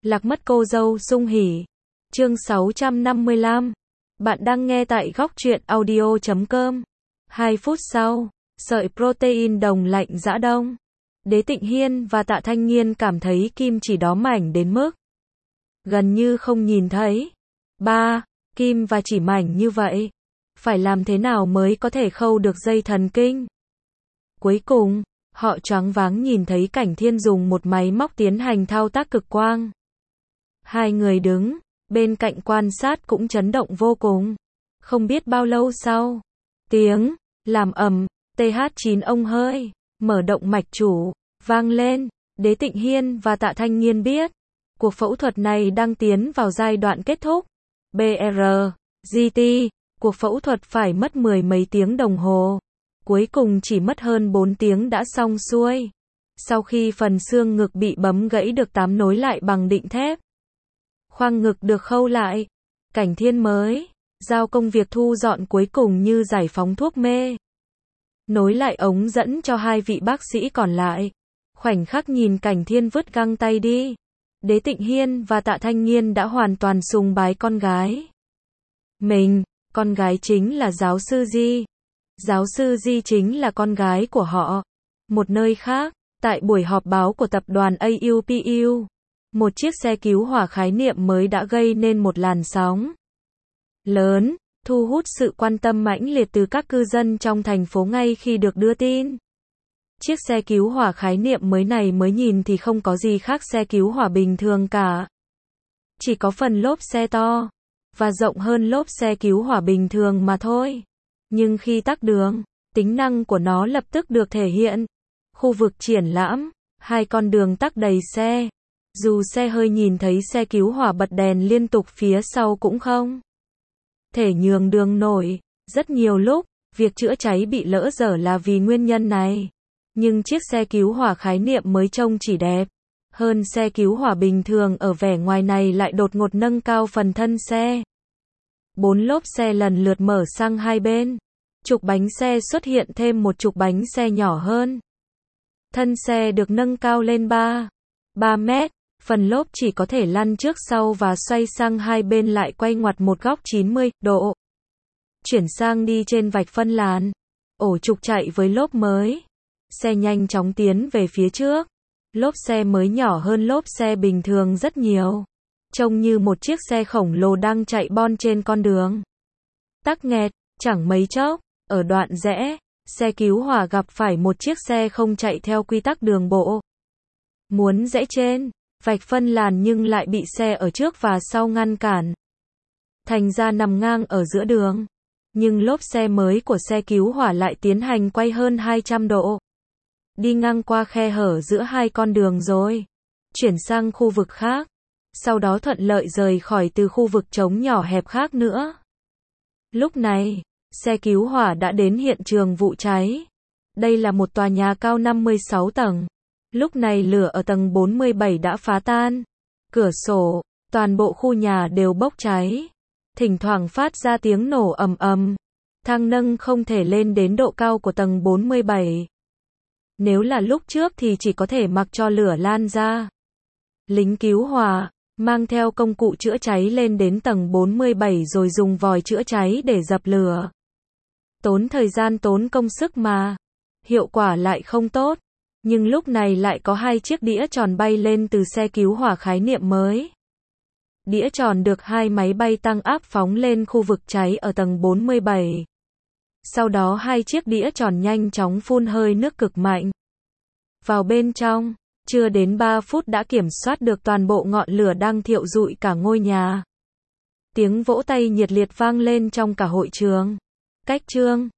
Lạc mất cô dâu sung hỉ. Chương 655. Bạn đang nghe tại góc truyện audio.com. 2 phút sau, sợi protein đồng lạnh giã đông. Đế Tịnh Hiên và Tạ Thanh Nghiên cảm thấy kim chỉ đó mảnh đến mức gần như không nhìn thấy. Kim và chỉ mảnh như vậy. Phải làm thế nào mới có thể khâu được dây thần kinh? Cuối cùng, họ choáng váng nhìn thấy Cảnh Thiên dùng một máy móc tiến hành thao tác cực quang. Hai người đứng bên cạnh quan sát cũng chấn động vô cùng. Không biết bao lâu sau, tiếng làm ầm, TH9 ông hơi mở động mạch chủ vang lên. Đế Tịnh Hiên và Tạ Thanh Nghiên biết, cuộc phẫu thuật này đang tiến vào giai đoạn kết thúc. BRGT, cuộc phẫu thuật phải mất mười mấy tiếng đồng hồ. Cuối cùng chỉ mất hơn 4 tiếng đã xong xuôi. Sau khi phần xương ngực bị bấm gãy được tám nối lại bằng định thép, khoang ngực được khâu lại, Cảnh Thiên mới giao công việc thu dọn cuối cùng như giải phóng thuốc mê. Nối lại ống dẫn cho hai vị bác sĩ còn lại. Khoảnh khắc nhìn Cảnh Thiên vứt găng tay đi, Đế Tịnh Hiên và Tạ Thanh Nghiên đã hoàn toàn sùng bái con gái mình. Con gái chính là giáo sư Di. Giáo sư Di chính là con gái của họ. Một nơi khác, tại buổi họp báo của tập đoàn AUPU, một chiếc xe cứu hỏa khái niệm mới đã gây nên một làn sóng lớn, thu hút sự quan tâm mãnh liệt từ các cư dân trong thành phố ngay khi được đưa tin. Chiếc xe cứu hỏa khái niệm mới này mới nhìn thì không có gì khác xe cứu hỏa bình thường cả. Chỉ có phần lốp xe to và rộng hơn lốp xe cứu hỏa bình thường mà thôi. Nhưng khi tắc đường, tính năng của nó lập tức được thể hiện. Khu vực triển lãm, hai con đường tắc đầy xe. Dù xe hơi nhìn thấy xe cứu hỏa bật đèn liên tục phía sau cũng không thể nhường đường nổi. Rất nhiều lúc, việc chữa cháy bị lỡ dở là vì nguyên nhân này. Nhưng chiếc xe cứu hỏa khái niệm mới trông chỉ đẹp hơn xe cứu hỏa bình thường ở vẻ ngoài này lại đột ngột nâng cao phần thân xe. 4 lốp xe lần lượt mở sang hai bên. Trục bánh xe xuất hiện thêm một trục bánh xe nhỏ hơn. Thân xe được nâng cao lên 3 mét. Phần lốp chỉ có thể lăn trước sau và xoay sang hai bên lại quay ngoặt một góc 90 độ. Chuyển sang đi trên vạch phân làn. Ổ trục chạy với lốp mới. Xe nhanh chóng tiến về phía trước. Lốp xe mới nhỏ hơn lốp xe bình thường rất nhiều. Trông như một chiếc xe khổng lồ đang chạy bon trên con đường. Tắc nghẹt, chẳng mấy chốc, ở đoạn rẽ, xe cứu hỏa gặp phải một chiếc xe không chạy theo quy tắc đường bộ. Muốn rẽ trên vạch phân làn nhưng lại bị xe ở trước và sau ngăn cản. Thành ra nằm ngang ở giữa đường. Nhưng lốp xe mới của xe cứu hỏa lại tiến hành quay hơn 200 độ. Đi ngang qua khe hở giữa hai con đường rồi. Chuyển sang khu vực khác. Sau đó thuận lợi rời khỏi từ khu vực trống nhỏ hẹp khác nữa. Lúc này, xe cứu hỏa đã đến hiện trường vụ cháy. Đây là một tòa nhà cao 56 tầng. Lúc này lửa ở tầng 47 đã phá tan. Cửa sổ, toàn bộ khu nhà đều bốc cháy. Thỉnh thoảng phát ra tiếng nổ ầm ầm. Thang nâng không thể lên đến độ cao của tầng 47. Nếu là lúc trước thì chỉ có thể mặc cho lửa lan ra. Lính cứu hỏa mang theo công cụ chữa cháy lên đến tầng 47 rồi dùng vòi chữa cháy để dập lửa. Tốn thời gian tốn công sức mà. Hiệu quả lại không tốt. Nhưng lúc này lại có hai chiếc đĩa tròn bay lên từ xe cứu hỏa khái niệm mới. Đĩa tròn được hai máy bay tăng áp phóng lên khu vực cháy ở tầng 47. Sau đó hai chiếc đĩa tròn nhanh chóng phun hơi nước cực mạnh vào bên trong. Chưa đến 3 phút đã kiểm soát được toàn bộ ngọn lửa đang thiêu rụi cả ngôi nhà. Tiếng vỗ tay nhiệt liệt vang lên trong cả hội trường. Cách chương